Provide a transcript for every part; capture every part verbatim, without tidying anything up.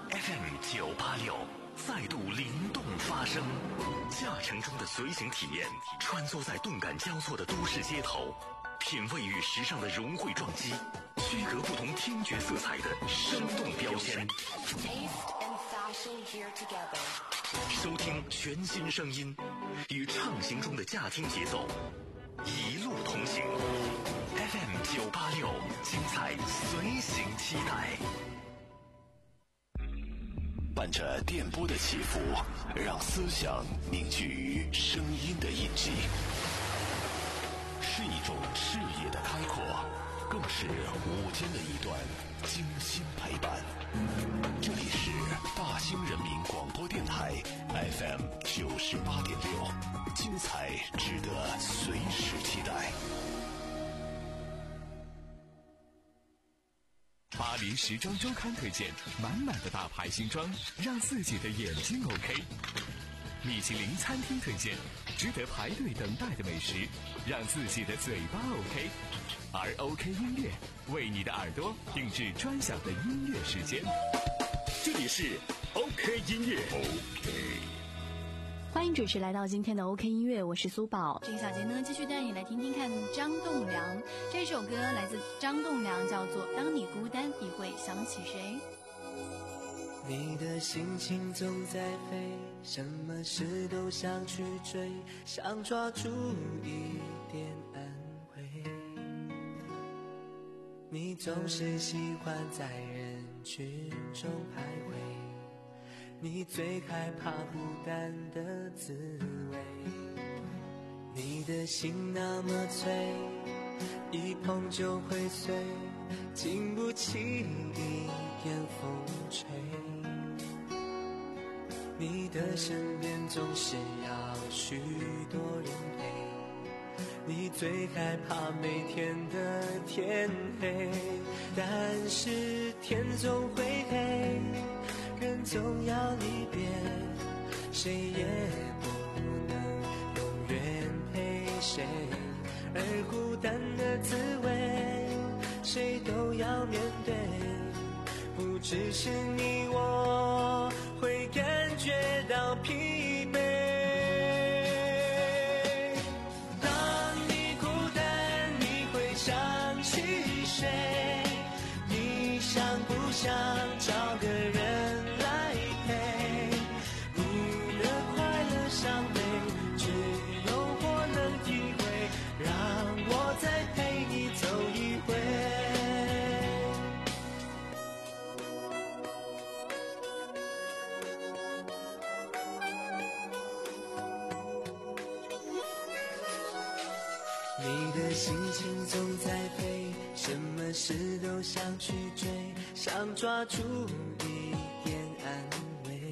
F M 九八六再度灵动发声，驾乘中的随行体验，穿梭在动感交错的都市街头，品味与时尚的融汇撞击，区隔不同听觉色彩的生动标签。收听全新声音，与畅行中的驾听节奏，一路同行。F M 九八六，精彩随行期待。伴着电波的起伏，让思想凝聚于声音的印记，是一种视野的开阔，更是午间的一段精心陪伴。这里是大兴人民广播电台 F M 九十八点六，精彩值得随时期待。 巴黎时装周刊推荐满满的大牌新装，让自己的眼睛 OK。米其林餐厅推荐值得排队等待的美食，让自己的嘴巴 OK。而 OK 音乐为你的耳朵定制专享的音乐时间。 这里是 OK 音乐 OK。 欢迎准时来到今天的 OK 音乐，我是苏宝。这个小节呢，继续带你来听听看张栋梁。这首歌来自张栋梁，叫做《当你孤单，你会想起谁》。 你的心情总在飞，什么事都想去追，想抓住一点安慰。你总是喜欢在人群中徘徊，你最害怕孤单的滋味。你的心那么脆，一碰就会碎，经不起一点风吹。你的身边总是要许多人陪，你最害怕每天的天黑。但是天总会黑，人总要离别，谁也不能永远陪谁。而孤单的滋味，谁都要面对，不只是你我会感觉到疲惫。当你孤单，你会想起谁？你想不想找个人来陪？你的快乐伤悲，只有我能体会，让我再陪你走一回。你的心情总在飞，什么事都想去追，想抓住一点安慰。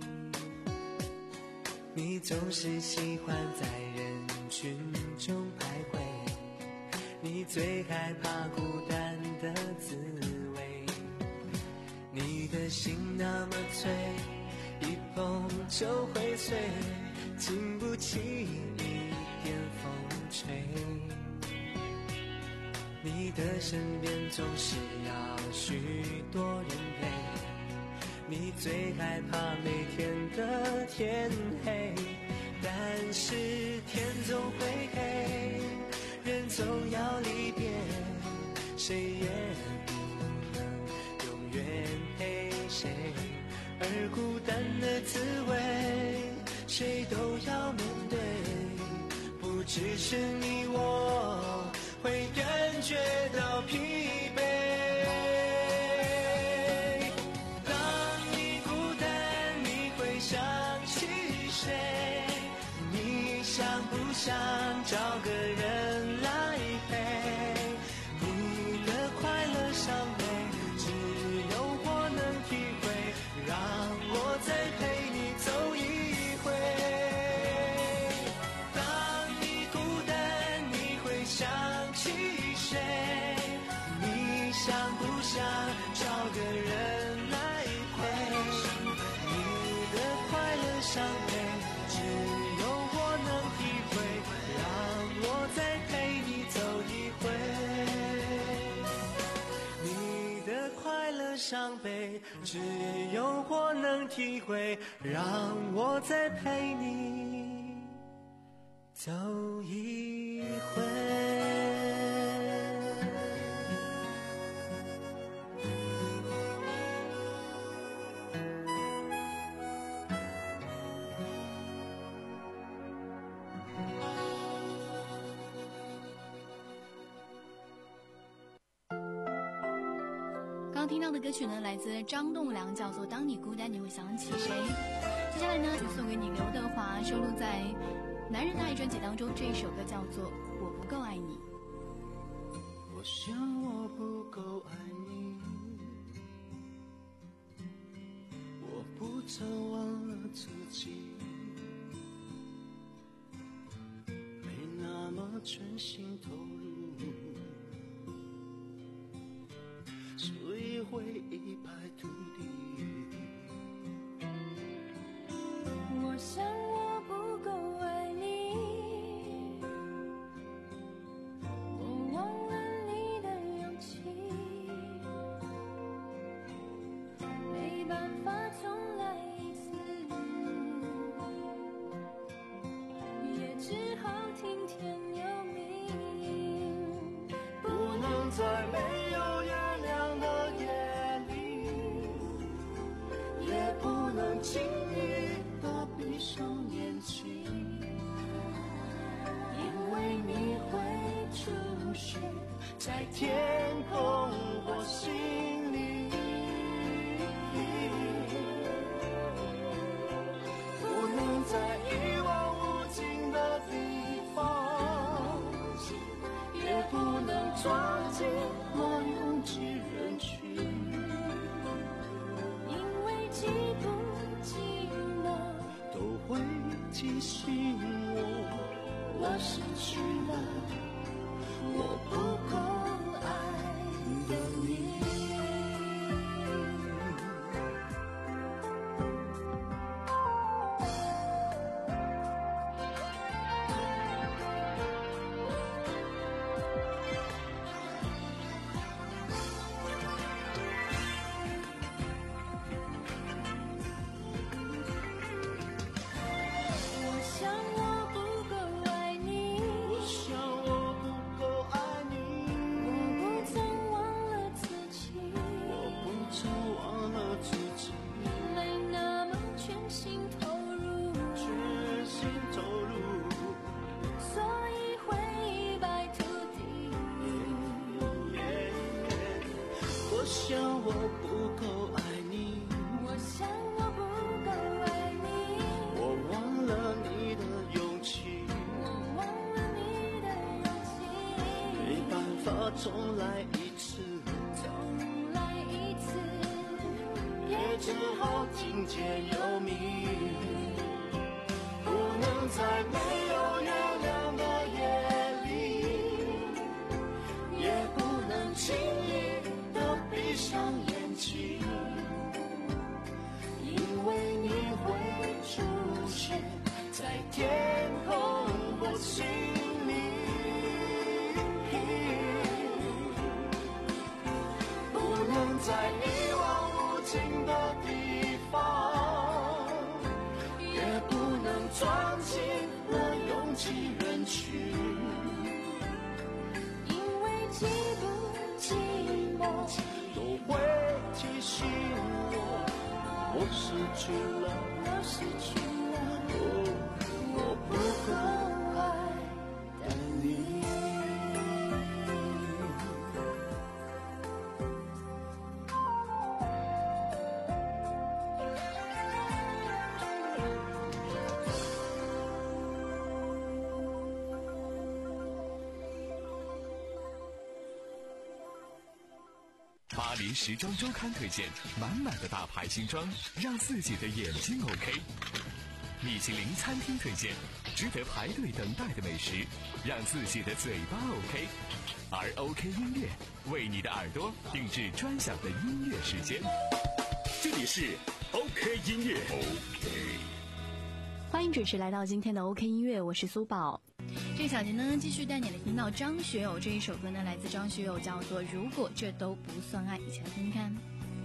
你总是喜欢在人群中徘徊，你最害怕孤单的滋味。你的心那么脆，一碰就会碎，经不起一点风吹。你的身边总是要许多人陪，你最害怕每天的天黑。但是天总会黑，人总要离别，谁也不能永远陪谁。而孤单的滋味，谁都要面对，不只是你我会感觉到疲惫。当你孤单，你会想起谁？你想不想找个人来陪？你的快乐伤悲，只有我能体会，让我再陪你走一回。当你孤单，你会想起谁？你想不想找个人来陪？你的快乐伤悲，只有我能体会，让我再陪你走一回。你的快乐乐伤悲，只有我能体会，让我再陪你走一回。 刚听到的歌曲呢，来自张栋梁，叫做《当你孤单你会想起谁》。接下来呢，就送给你刘德华收录在《男人大爱》专辑当中，这一首歌叫做《我不够爱你》。 我想我不够爱你，我不曾忘了自己，没那么全心投入，所以会一败涂地。 我想我不够爱你，我忘了你的勇气，没办法重来一次，也只好听天由命， 不能在没有月亮的夜里，也不能轻易地闭上眼睛，因为你会出现在天空或心里，不能在一望无尽的地方，也不能撞进那拥挤人群， 因为寂不寂寞都会提醒我， 我失去了我不够爱的你。我想我不够爱你， 我想我不够爱你， 我不曾忘了自己， 我不曾忘了自己， 没那么全心投入， 全心投入， 所以会一败涂地。 我想我不够爱你， 我想我不够爱你， 我忘了你的勇气， 我忘了你的勇气， 没办法重来一次， 重来一次， 也只好听天由命，不能在没有月亮的夜里，也不能轻易地闭上眼睛，因为你会出现在天空或心里，不能在一望无尽的地方，也不能撞进那拥挤人群， 因为寂不寂寞都会提醒我，我失去了， 我失去了哦，我不够爱的你。 巴黎时装周刊推荐满满的大牌新装，让自己的眼睛 OK。米其林餐厅推荐值得排队等待的美食，让自己的嘴巴 OK。而 OK 音乐为你的耳朵定制专享的音乐时间。这里是 OK 音乐 OK。 欢迎准时来到今天的 OK 音乐，我是苏宝。这个小节呢，继续带你来听到张学友这一首歌呢，来自张学友，叫做《如果这都不算爱》，一起来听听看。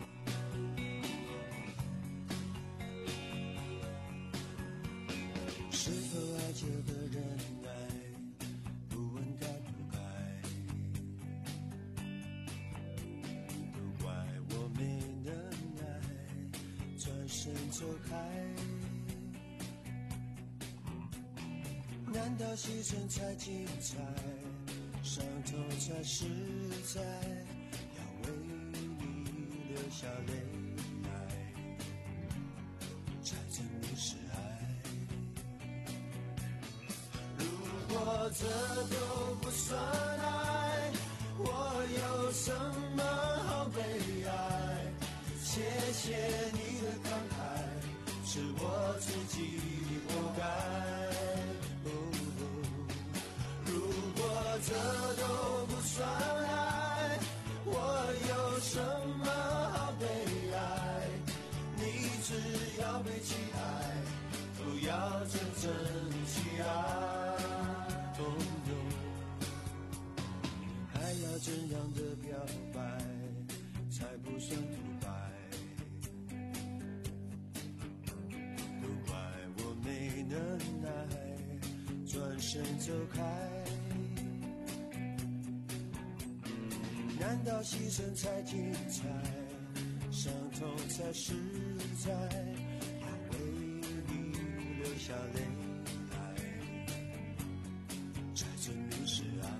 身走开，难道牺牲才精彩，伤痛才实在，要为你流下泪来，才证明是爱。如果这都不算爱，我有什么好悲哀？谢谢你的慷慨，是我自己活该。哦哦，如果这都不算爱，我有什么好悲哀？你只要被期待，都要真正去爱。哦哦，还要怎样的表白才不算独白？都怪我没能耐，转身走开。难道牺牲才精彩，伤痛才实在，要为你流下泪来，才证明是爱。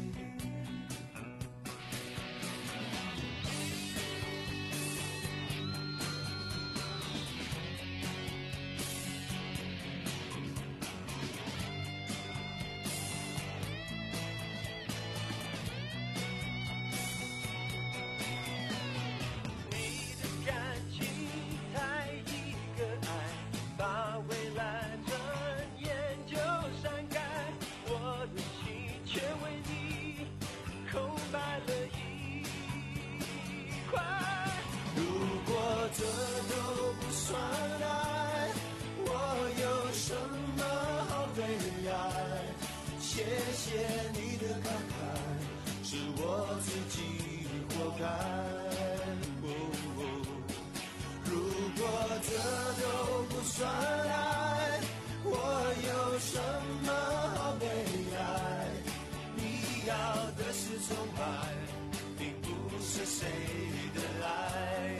这都不算爱，我有什么好悲哀？谢谢你的慷慨，是我自己活该。哦哦，如果这都不算爱，我有什么好悲哀？你要的是崇拜，并不是谁的爱。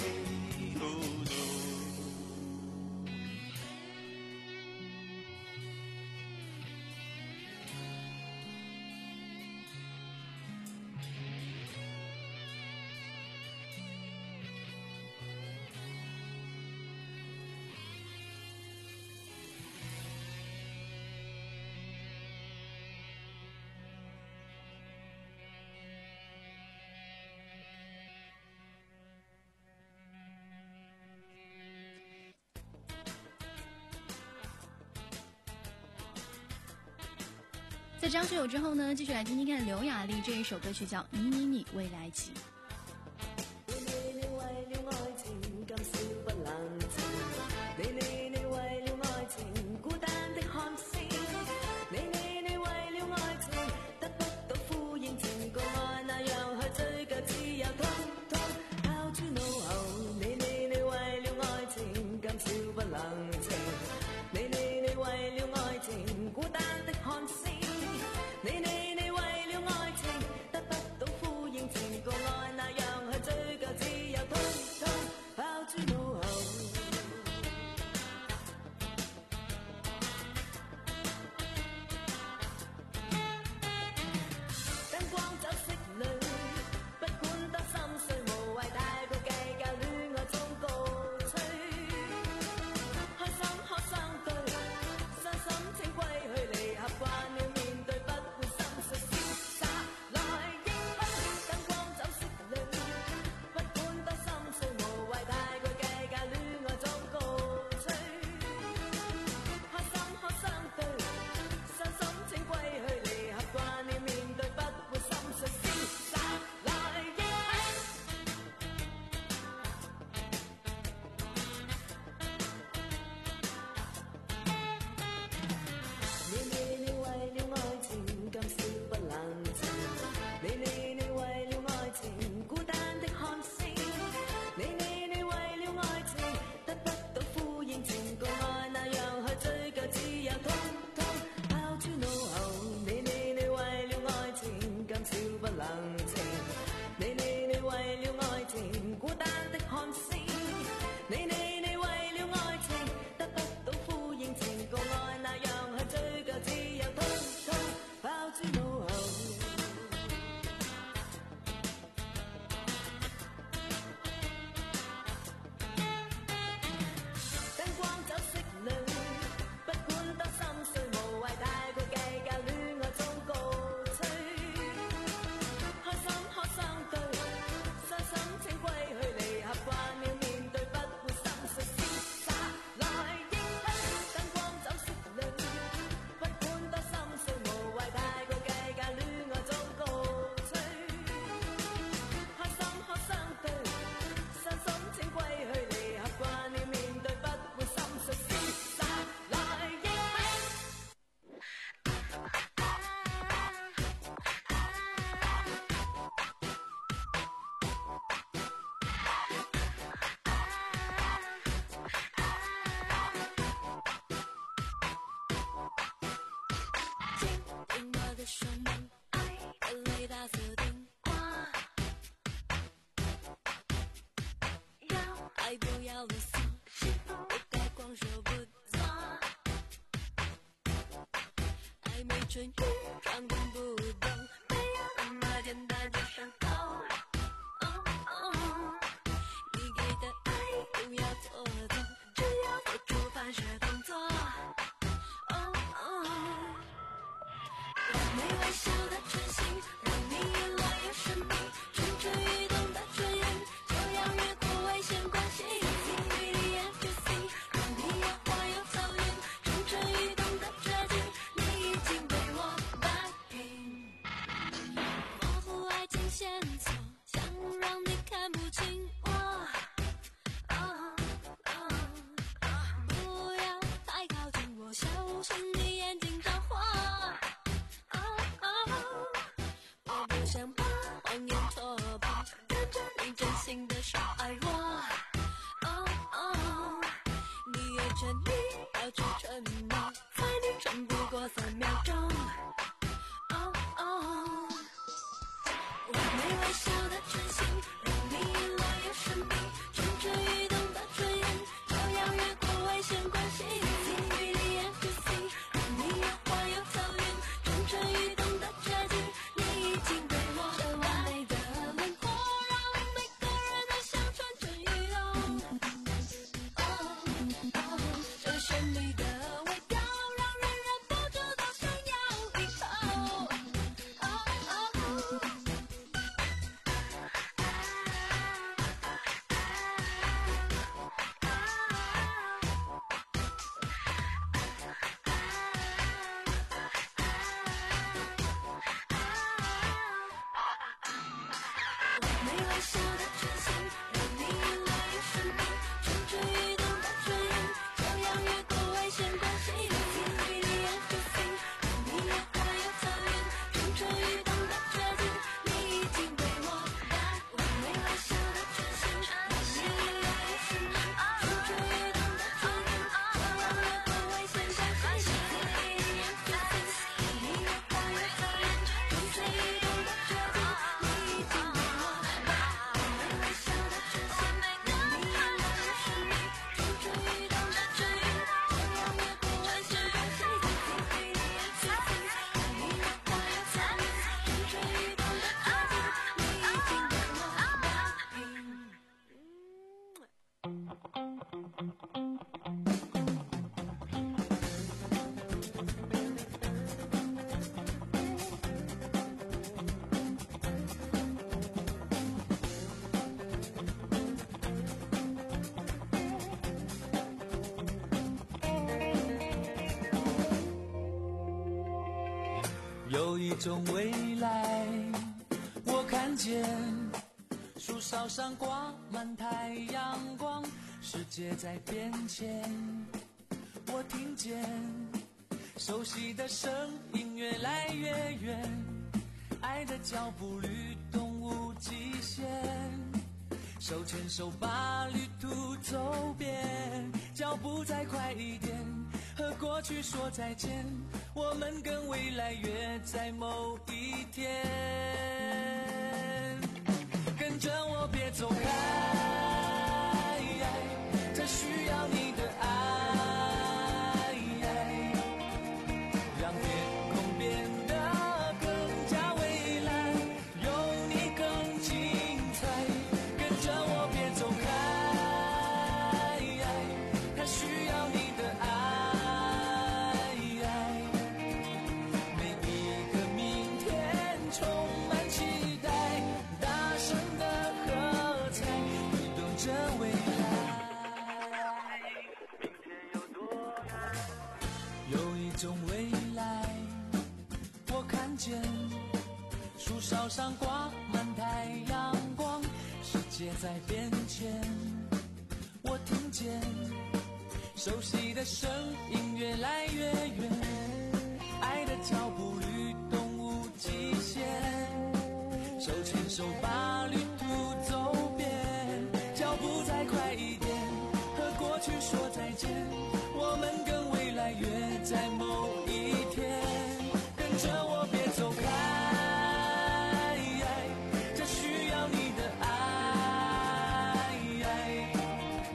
在张学友之后呢，继续来听听看刘雅丽这一首歌曲叫《你你你为了爱情》。 你你你為了愛情得不到呼應，情共愛爱不要啰嗦，幸福不该光说不做。暧昧唇语装懂不懂，没有那么简单就上头。哦哦，你给的爱不要做作，只要做出反射动作。哦哦，完美微笑的唇形，让你眼来有神秘，蠢蠢欲动的唇印，就要越过危险关系。让你有花有草原，蠢蠢欲动的绝境，你已经被我摆平。模糊爱情线索，想让你看不清我。哦哦，不要太靠近我，小心你眼睛着火。哦哦，我不想把谎言戳破，看着你真心的说爱我。哦哦，你有权利要去承诺，在你撑不过三秒钟。哦哦，完美微笑的唇形，让你眼来有神秘，蠢蠢欲动的唇印，就要越过危险关系。让你有花有草原，蠢蠢欲动的绝境，你已经被我这完美的轮廓，让每个人都想蠢蠢欲动。哦哦，这神秘的味道，让人忍不住都想要一口。哦哦。没微笑的唇形，让你眼来有神秘，蠢蠢欲动的唇印，就要越过危险关系。让你有花有草原，蠢蠢欲动的绝境，你已经被我摆完美微笑的唇形，让你眼来有神秘，蠢蠢欲动的唇印，就要越过危险关系。让你有花有草原，蠢蠢欲动的绝境，你已经被我摆完美微笑的唇形，让你眼来有神秘，蠢蠢欲动的唇印，就要越过危险关系。让你有花有草原，蠢蠢欲动的绝境，你已经被我摆平。 有一种未来，我看见树梢上挂满太阳光，世界在变迁。我听见熟悉的声音越来越远，爱的脚步律动无极限，手牵手把旅途走遍，脚步再快一点，和过去说再见，我们跟未来约在某一天。跟着我别走开，这需要你的爱，让天空变得更加蔚蓝，有你更精彩。跟着我别走开，它需要你的爱，每一个明天充满期待，大声的喝彩，律动着未来。有一种未来，我看见树梢上挂满太阳光，世界在变迁。我听见熟悉的声音越来越远，爱的脚步律动无极限，手牵手把旅途走遍，脚步再快一点，和过去说再见，我们跟未来约在某一天。跟着我别走开，这需要你的爱，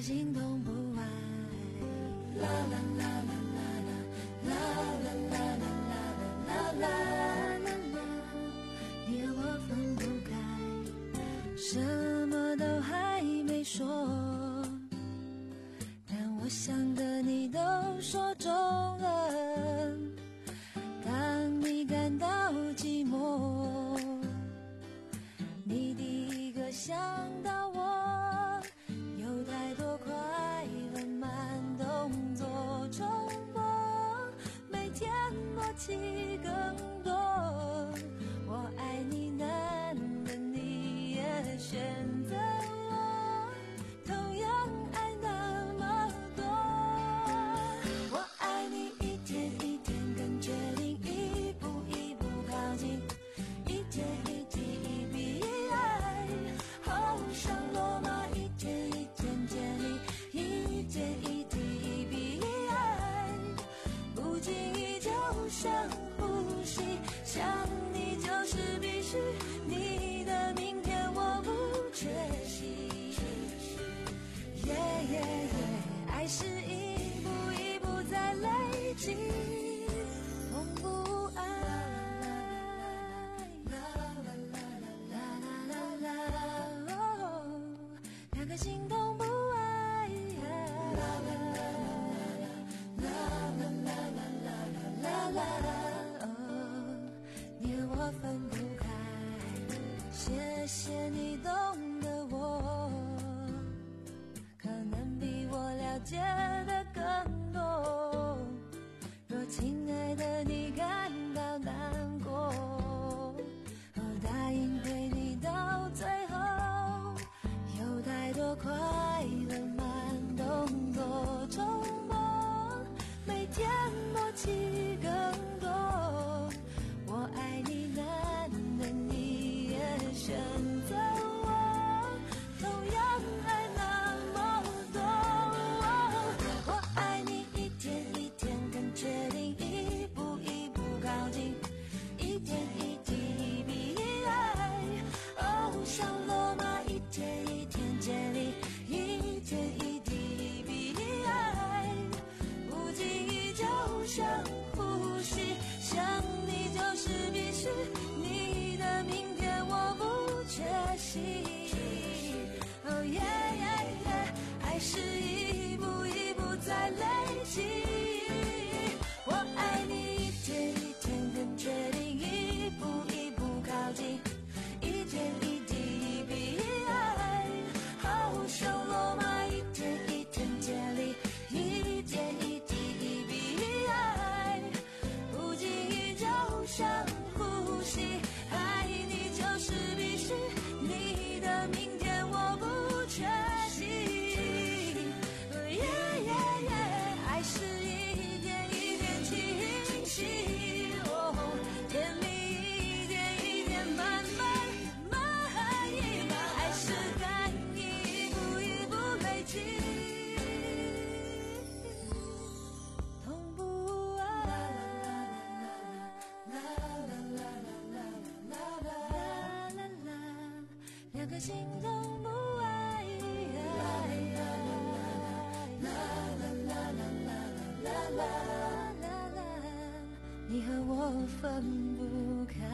心痛不爱。啦啦啦啦啦啦啦啦啦啦啦啦啦，你和我分不开，什么都还没说，但我想的你都说中了。当你感到寂寞，你第一个想到我，有太多快乐慢动作重播，每天默契更多。我爱你难的你也选择我，同样爱那么多。我爱你一天一天更确定，一步一步靠近，一点一滴一笔一爱，好像罗马一天一天建立，一点一滴一笔一爱，不经意就像呼吸，想你就是必须，你的明天我不缺席。耶耶耶，爱是一步一步在累积，痛不爱。啦啦啦啦啦啦啦，哦，两个心痛不爱。啦啦啦啦啦啦啦啦啦啦，哦，你和我分不开。谢谢你懂得我，可能比我了解的更多。若亲爱的你感到难过，我答应陪你到最后，有太多快乐慢动作重播，每天默契更多。我爱你难的你也选择我，同样爱那么多。我爱你一天一天更确定，一步一步靠近，一点一滴一笔一爱，哦，像罗马一天一天建立，一点一滴一笔一爱，不经意就像呼吸，想你就是必须，你的明天我不缺席。哦耶耶耶，爱是一步一步在累积，我爱你一天一天更确定，一步一步靠近，一点一滴一笔一爱，好像罗马一天一天建立，一点一滴一笔一爱，不经意就像呼吸，爱你就是必须，你的明天我不缺席。耶耶耶，爱是一点一点清晰，哦，甜蜜一点一点慢慢慢一慢，爱是感应一步一步累积，痛不爱。啦啦啦啦啦啦啦啦啦，两个心痛不爱。啦啦啦啦啦啦啦啦啦，你和我分不开。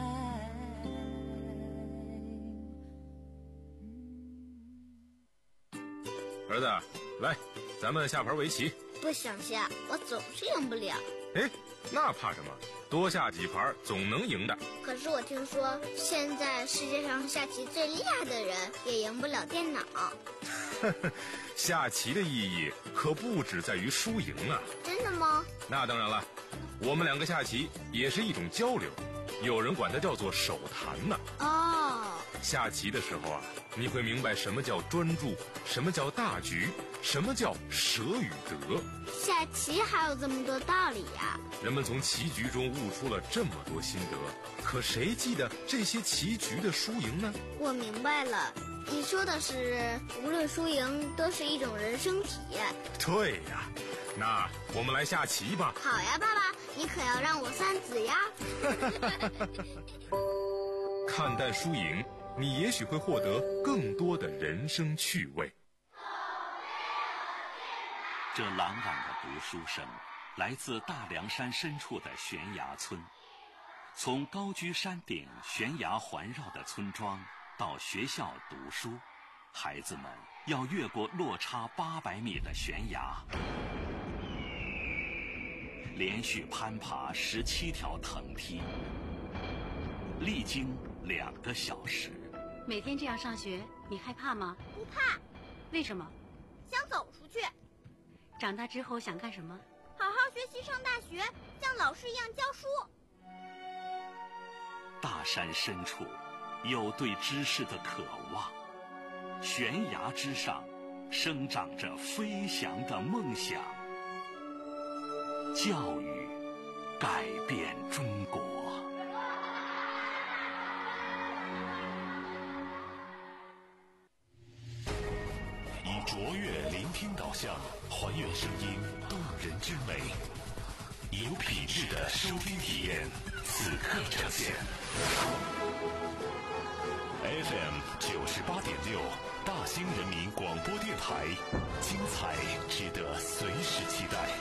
儿子，来，咱们下盘围棋。 不想下，我总是赢不了。 哎，那怕什么？多下几盘总能赢的。 可是我听说，现在世界上下棋最厉害的人也赢不了电脑。 下棋的意义可不只在于输赢啊。 真的吗？ 那当然了，我们两个下棋也是一种交流，有人管它叫做手谈呢。 哦， 下棋的时候啊，你会明白什么叫专注，什么叫大局，什么叫舍与得。 下棋还有这么多道理呀！ 人们从棋局中悟出了这么多心得，可谁记得这些棋局的输赢呢？ 我明白了，你说的是无论输赢都是一种人生体验。 对呀，那我们来下棋吧。 好呀，爸爸，你可要让我三子呀。 看淡输赢，你也许会获得更多的人生趣味。 这朗朗的读书声来自大凉山深处的悬崖村。从高居山顶、悬崖环绕的村庄到学校读书，孩子们要越过落差八百米的悬崖，连续攀爬十七条藤梯，历经两个小时。 每天这样上学，你害怕吗？ 不怕。 为什么？ 想走出去。 长大之后想干什么？ 好好学习，上大学，像老师一样教书。 大山深处有对知识的渴望，悬崖之上生长着飞翔的梦想。教育改变中国。 以卓越聆听导向，还原声音动人之美，有品质的收听体验，此刻呈现。F M 九十八点六，大兴人民广播电台，精彩值得随时期待。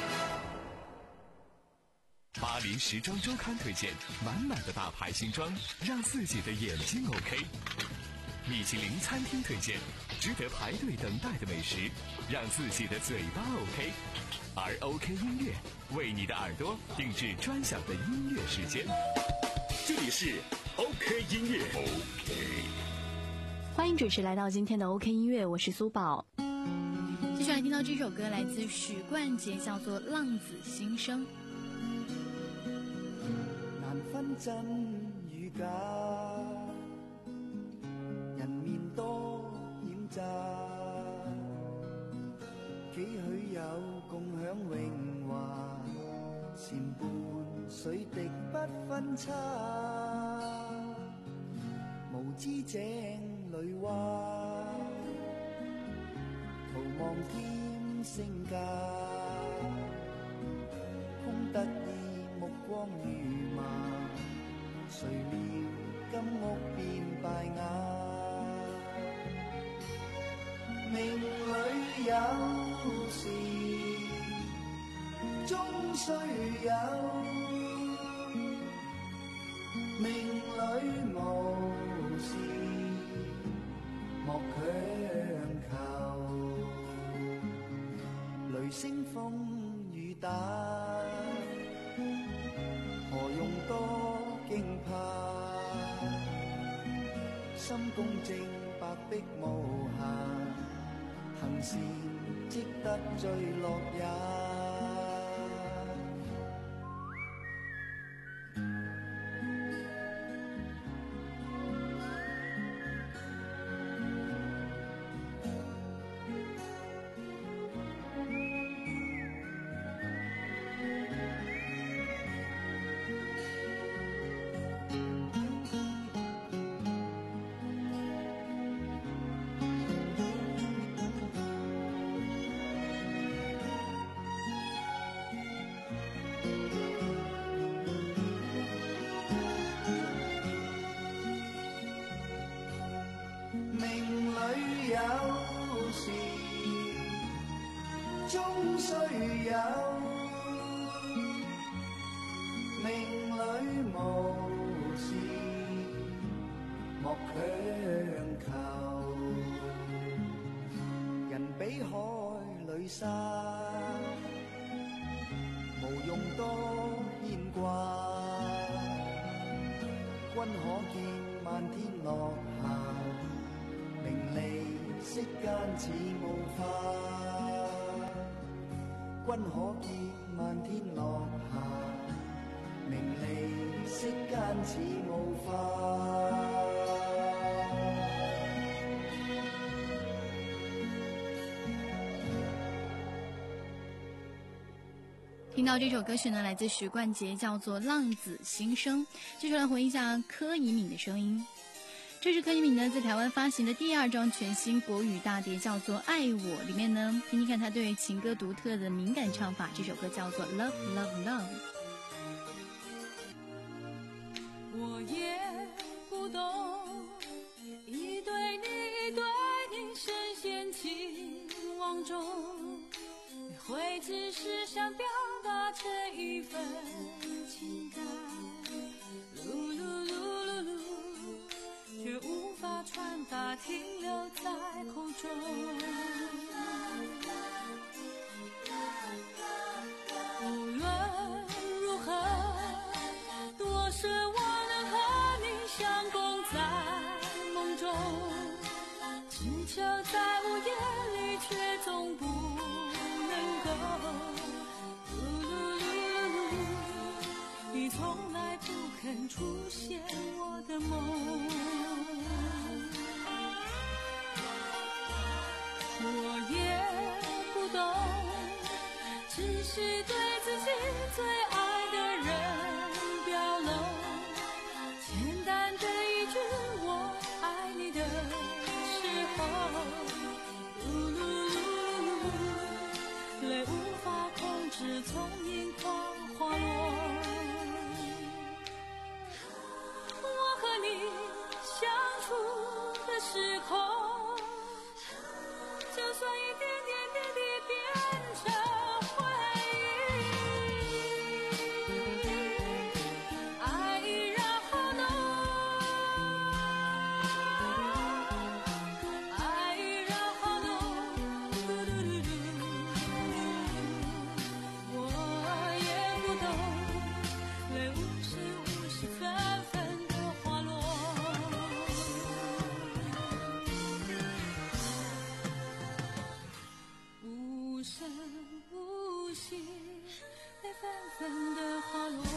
巴黎时装周刊推荐，满满的大牌新装，让自己的眼睛 OK。米其林餐厅推荐，值得排队等待的美食，让自己的嘴巴 OK。而 OK 音乐为你的耳朵定制专享的音乐时间。 这里是 OK 音乐 OK。 欢迎准时来到今天的 OK 音乐，我是苏宝。接下来听到这首歌来自许冠杰，叫做《浪子心声》。 難分真與假，人面多險詐，幾許有共享榮華，前伴水滴不分差，無知井裏蛙，徒望添聲價，空得意目光如麻，誰料金屋變敗瓦，命裏有時終須有，命裏無事莫強求，雷聲風雨打，何用多驚怕？心公正，白璧無瑕，行善積得最樂也。有時終須有，命裏無事莫強求，人比海裏沙，無用多牽掛，君可見漫天落霞，名利息間似霧化，君可見漫天落霞，名利息間似霧化。 听到这首歌曲呢，来自许冠杰，叫做《浪子心声》。接下来回忆一下柯以敏的声音。这是柯以敏呢在台湾发行的第二张全新国语大碟，叫做《爱我》。里面呢，听听看他对情歌独特的敏感唱法。这首歌叫做《Love Love Love》。 我也不懂，一对你，一对你，深陷情网中。 会只是想表达这一份情感，噜噜噜噜噜，却无法传达，停留在口中。无论如何，多奢望能和你相共在梦中，只求在午夜里，却总不能够。噜噜噜噜，你从来不肯出现我的梦。我也不懂，只是对自己最爱的人表露，简单的一句我爱你的时候，噜噜噜噜，泪无法控制从眼眶滑落。我和你相处的时候，就算一点点点滴变成回忆，爱依然好浓，爱依然好浓，嘟嘟嘟嘟，我也不懂，泪无时无时纷纷的滑落。无声无息，泪纷纷的滑落。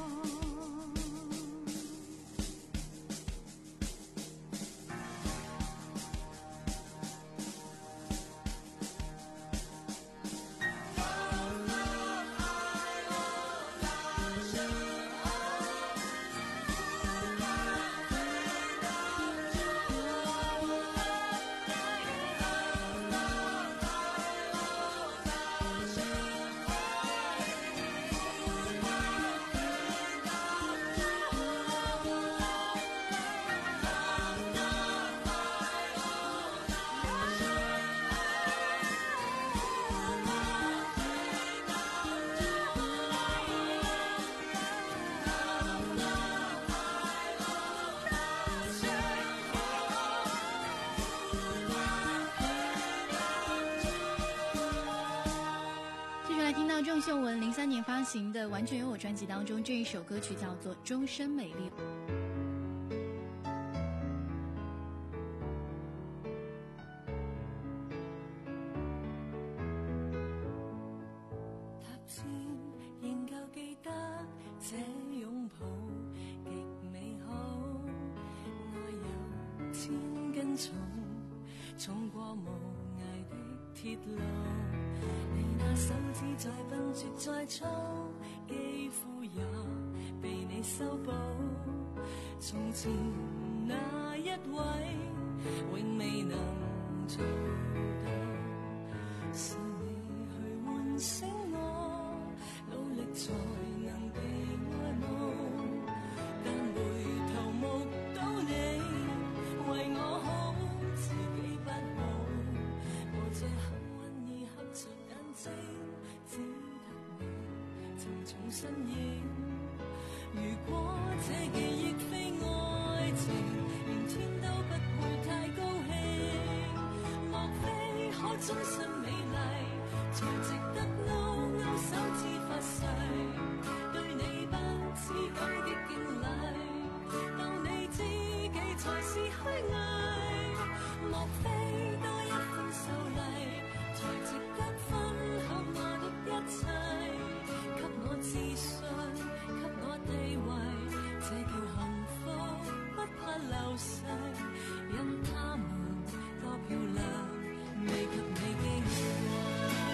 郑秀文零三年发行的《完全有我》专辑当中，这一首歌曲叫做《终身美丽》。 塔尖仍舊記得這擁抱極美好，愛有千斤重，重過無涯的鐵路。你那手指再笨拙再粗，肌膚也被你修補。從前那一位永未能做到，是你去喚醒我，努力才能被愛慕。但回頭目睹你為我好，自己不好。我這幸運兒合着眼睛，只得你沉重身影。如果這記憶非愛情，連天都不會太高興。莫非可終身美麗，才值得勾勾手指發誓，對你不知舉的敬禮，當你知己才是虛偽。莫非多一份秀麗，才值得分享我的一切，給我自信，給我地位，這叫幸福，不怕流逝，因他們多漂亮，未及你矜貴。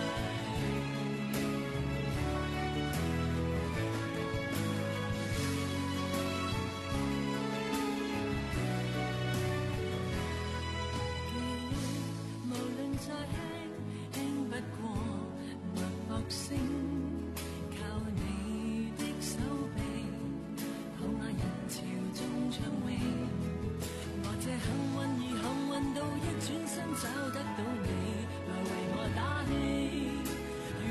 記憶無論再輕，輕不過脈搏聲，靠你的手臂，跑馬人潮中暢泳。我這幸運兒幸運到一轉身找得到你，來為我打氣。如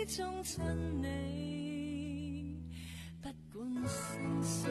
始終親你，不管生死。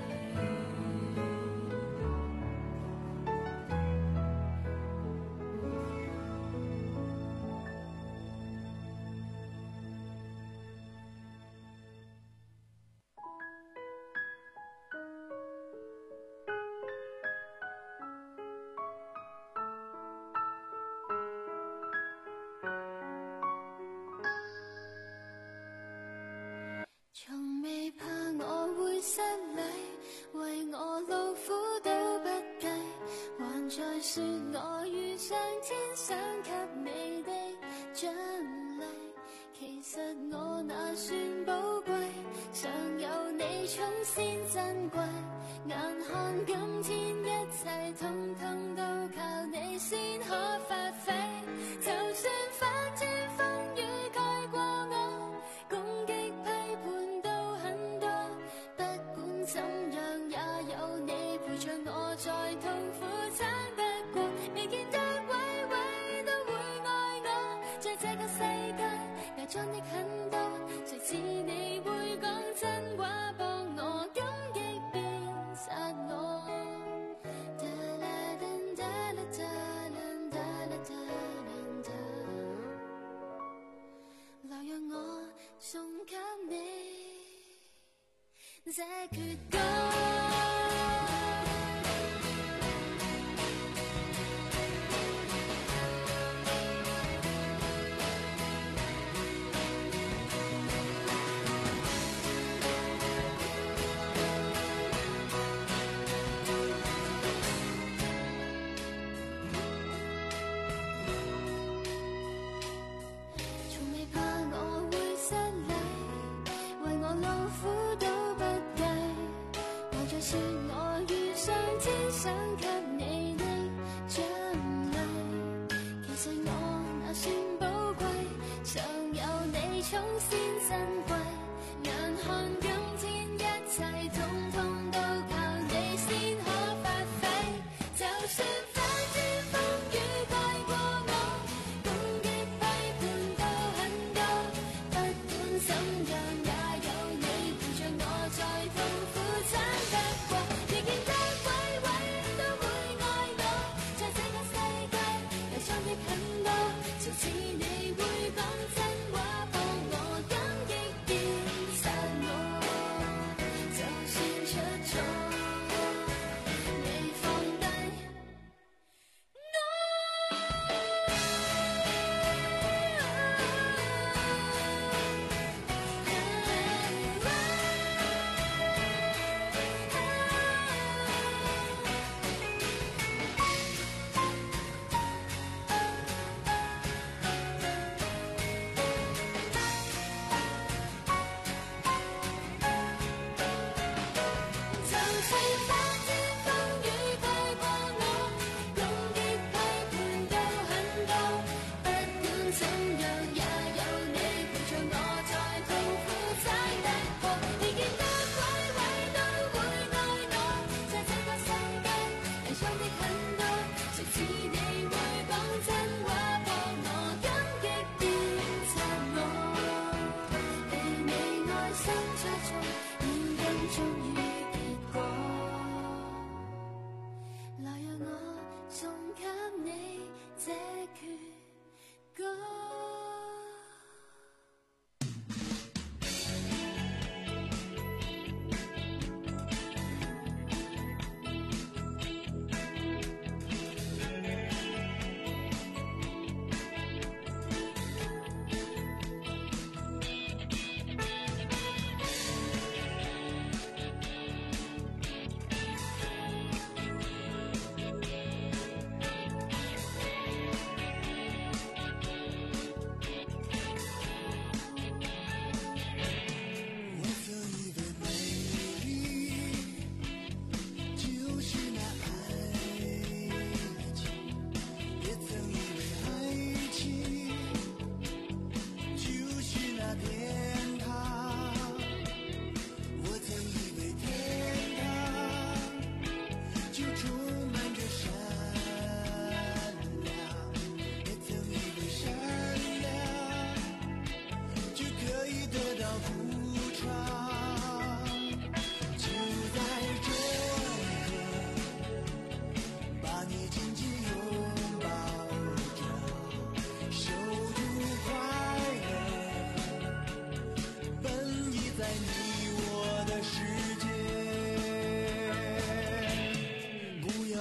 從未怕我會失禮，為我勞苦都不計，還在說我遇上天想給你的獎勵。其實我那算寶貴，常有你寵先珍貴。眼看今天一切通通都靠你先可發揮，就算翻天風雨蓋過我，攻擊批判都很多，不管怎樣也有你陪着我，再痛苦撐得過。未見得位位都會愛我，在這個世界偽裝的很多，誰知你會講真話幫我，感激變殺我。來讓我送給你這闕歌。說我遇上天想給你的獎勵，其實我那算寶貴，常有你寵先珍貴。眼看今天一切通通都靠你先可發揮，就算翻天風雨蓋過我，攻擊批判都很多，不管怎樣也有你陪着我，再痛苦撐得過。未見得位位都會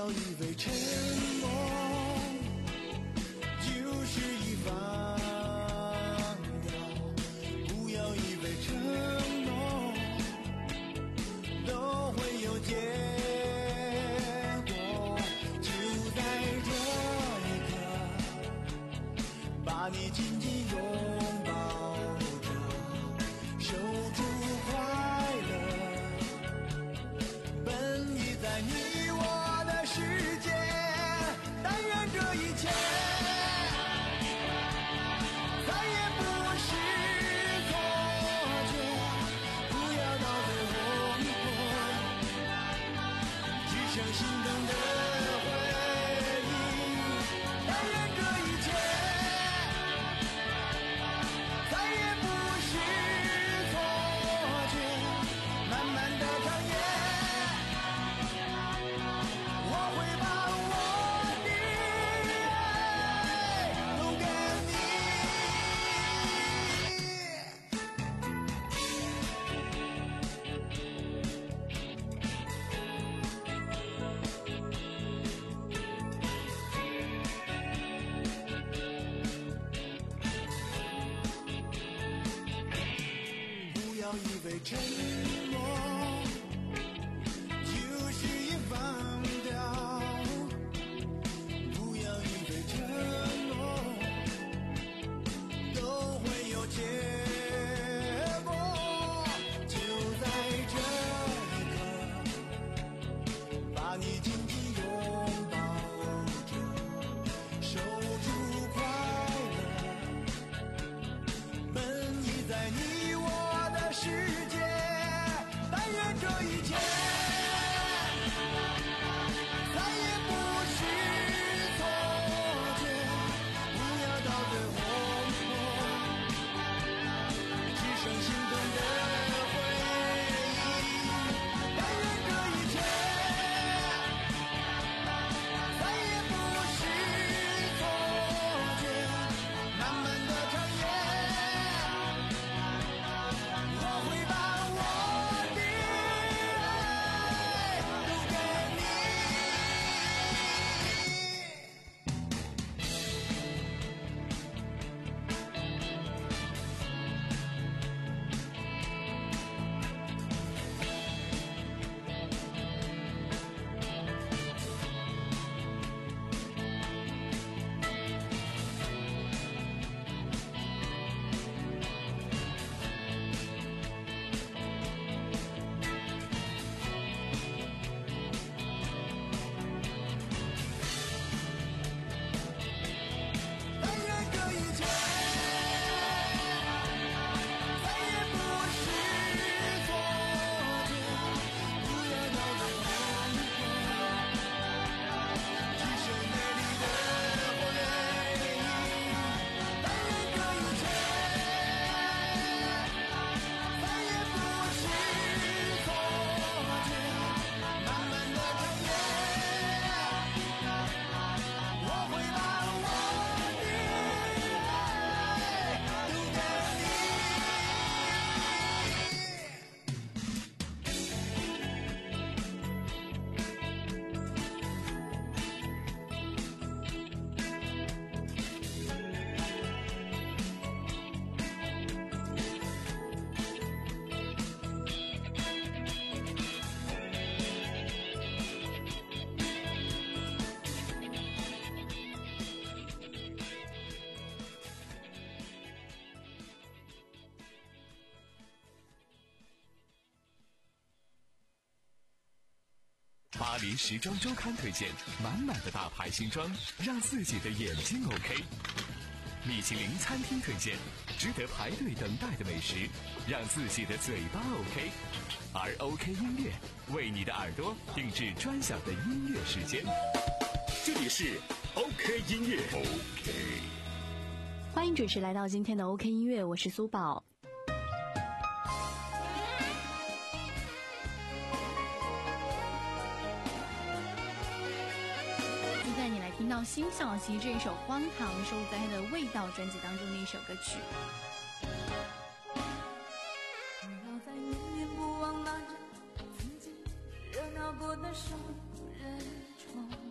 要以为沉默就是一放掉，不要以为承诺都会有结果，就在这一刻，把你紧紧拥抱着，守住快乐，奔逸在你我的世界，但愿这一切再也不是错觉，不要到最后一刻只剩心疼的回忆，但愿这一切再也不是错觉，慢慢的长夜，我会把我的爱都给你。不要以为沉默就是一放掉，不要以为承诺都会有结果，就在这一刻，把你紧紧拥抱着，守住快乐，奔逸在你我的世界，但愿这一切再也不是错觉，不要到最后一刻只剩心疼的回忆，但愿这一切再也不是错觉，慢慢的长夜，我会把我的爱都给你。但愿这一切再也不是错觉，不要到最后一刻只剩美丽的回忆，但愿这一切再也不是错觉，慢慢的长夜，我会把我的爱都给你。 巴黎时装周刊推荐满满的大牌新装，让自己的眼睛 OK。米其林餐厅推荐值得排队等待的美食，让自己的嘴巴 OK。而 OK 音乐为你的耳朵定制专享的音乐时间。 这里是 OK 音乐 OK。 欢迎准时来到今天的 OK 音乐，我是苏宝。现在你来听到辛晓琪这一首《荒唐》，收录在他的《味道》专辑当中的一首歌曲。 不要再念念不忘那阵曾经热闹过的双人床。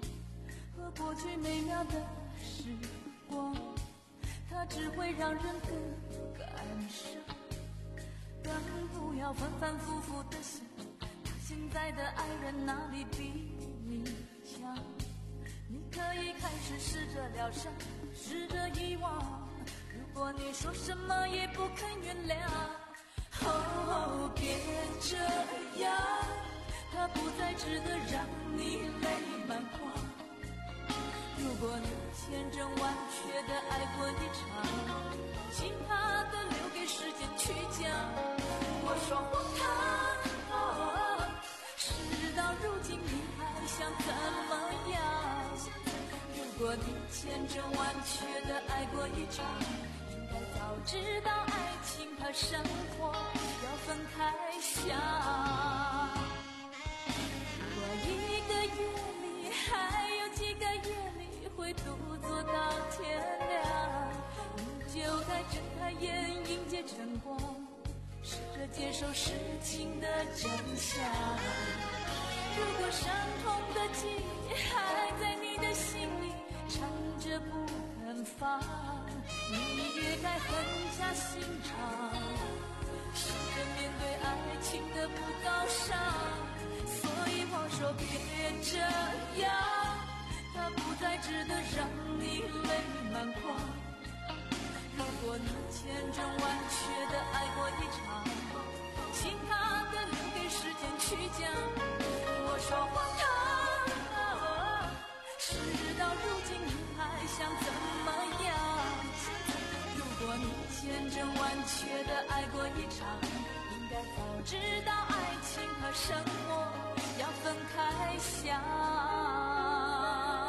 过去美妙的时光，它只会让人更感伤。更不要反反复复的想，现在的爱人哪里比你强？你可以开始试着疗伤，试着遗忘。如果你说什么也不肯原谅，哦，别这样，它不再值得让你泪满眶。如果你千真万确的爱过一场，请他的留给时间去讲。我说荒唐，哦，事到如今你还想怎么样？如果你千真万确的爱过一场，应该早知道爱情和生活要分开想。如果一个夜里还有几个夜里会独坐到天亮，你就该睁开眼迎接晨光，试着接受事情的真相。如果伤痛的记忆还在你的心里缠着不肯放，你也该狠下心肠，试着面对爱情的不高尚。所以我说别这样，它不再值得让你泪满眶。如果你千真万确的爱过一场，请他的留给时间去讲。我说荒唐，事到如今你还想怎么样？如果你千真万确的爱过一场，应该早知道爱情和生活要分开想。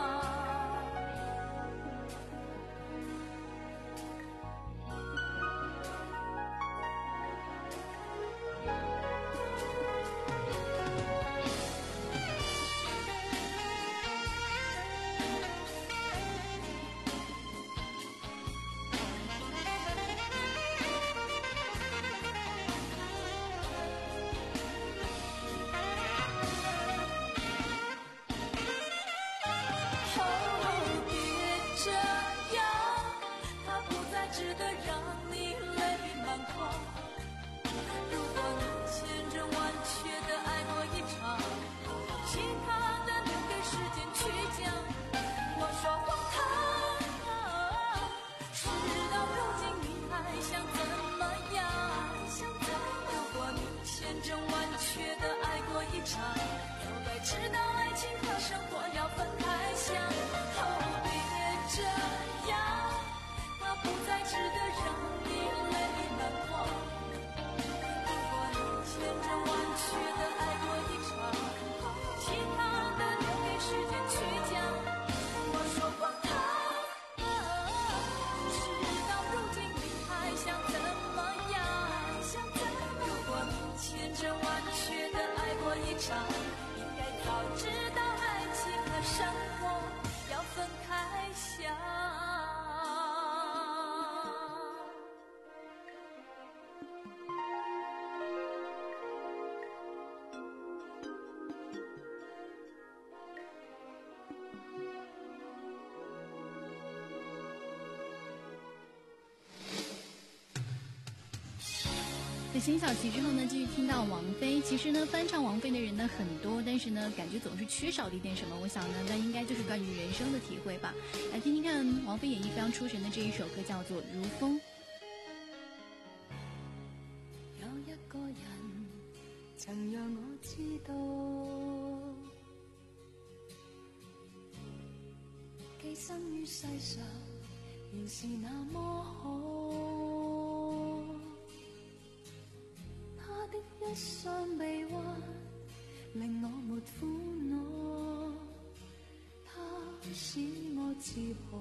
早该知道爱情和生活要分开想。哦，别这样，它不再值得让你泪满眶。如果你千真万确的爱过一场，其他的留给时间去讲。我说荒唐，事到如今你还想怎么样？如果你千真万确的爱过一场，应该早知道爱情和生活要分开想。 在辛晓琪之后呢，继续听到王菲。其实呢，翻唱王菲的人呢很多，但是呢，感觉总是缺少了一点什么。我想呢，那应该就是关于人生的体会吧。来听听看王菲演绎非常出神的这一首歌，叫做《如风》。 有一個人曾讓我知道，寄生於世上原是那麼好。的一雙臂彎令我沒苦惱，它使我自豪。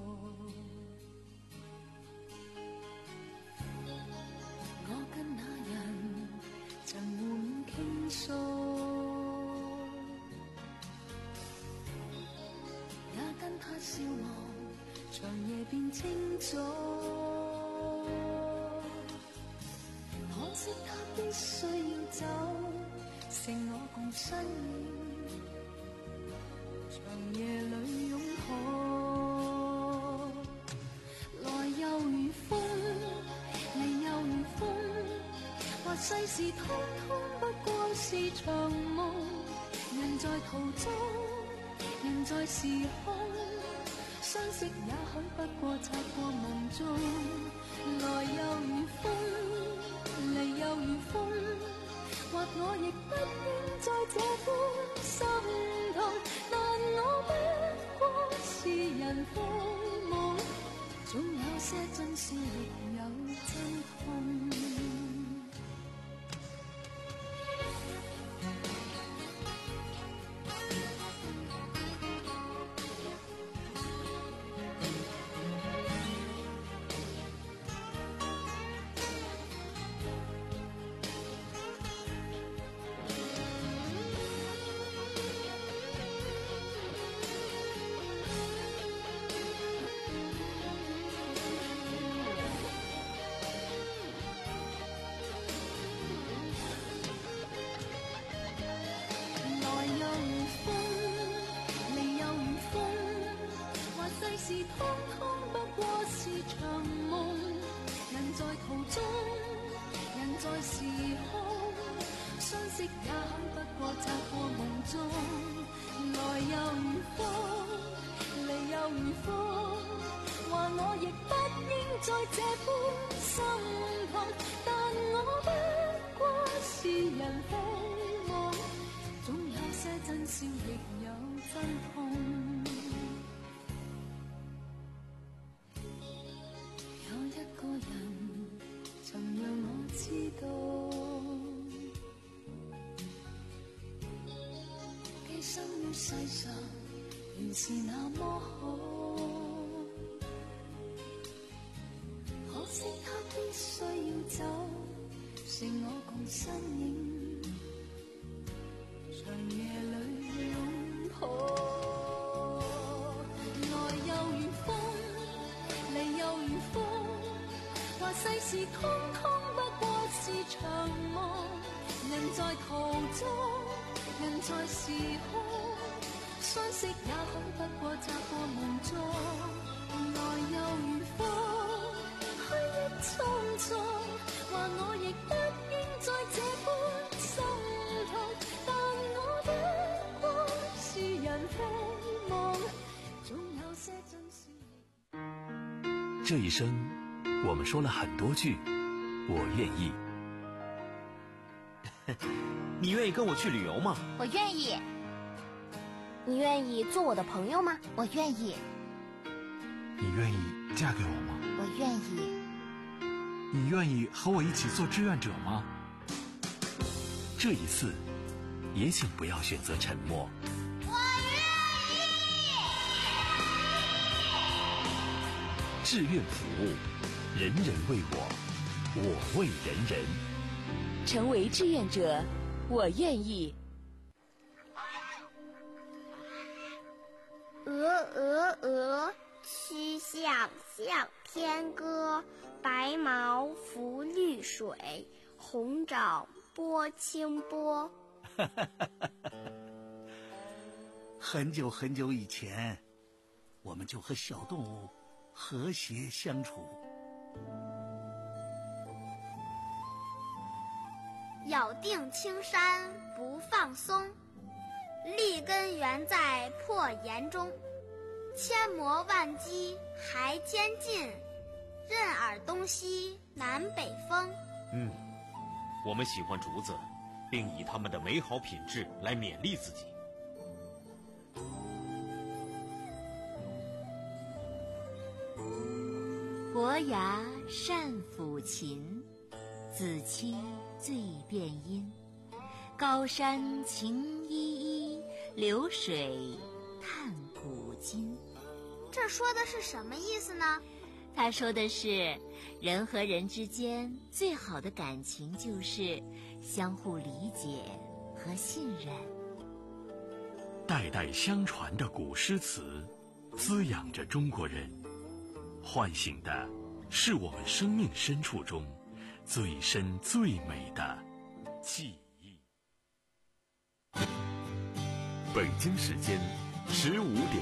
我跟那人曾互勉傾訴，也跟他笑望長夜變清早。可惜他必須要走，剩我共身影，長夜裏擁抱。 世事通通不過是場夢，人在途中，人在時空，相識也許不過擦過夢中，來又如風，離又如風，或我亦不應在這般心痛，但我不過是人非夢，總有些真笑亦有真痛。是通通不過是場夢，人在途中，人在時空，相識也許不過擦過夢中，來又如風，離又如風，話我亦不應在這般心痛，但我不過是人非夢，總有些真笑亦有真痛。個人曾讓我知道，寄生於世上原是那麼好，可惜他必須要走，剩我共身影，長夜裏擁抱。來又如風，離又如風，話世事通通不過是場夢，人在途中，人在時空，相識也許不過擦過夢中，來又如風，去亦匆匆，話我亦不應在這般心痛，但我不過是人非夢，總有些真是。 這一生我們說了很多句我願意。 你願意跟我去旅遊嗎？ 我願意。你願意做我的朋友嗎？我願意。 你願意嫁給我嗎？ 我願意。 你願意和我一起做志願者嗎？ 這一次也請不要選擇沉默。 我願意。 志願服務，人人為我，我為人人。 成為志願者，我願意。 鹅鹅鹅，曲项向天歌。白毛浮绿水，红掌拨清波。 很久很久以前，我们就和小动物和谐相处。 咬定青山不放松，立根原在破岩中。千磨万击还坚劲，任尔东西南北风。 嗯，我们喜欢竹子，并以它们的美好品质来勉励自己。 伯牙善抚琴，子期最辨音。高山晴依依，流水探古今。 这说的是什么意思呢？ 他说的是，人和人之间最好的感情就是相互理解和信任。 代代相传的古诗词，滋养着中国人，唤醒的是我们生命深处中最深最美的记忆。 北京时间十五点。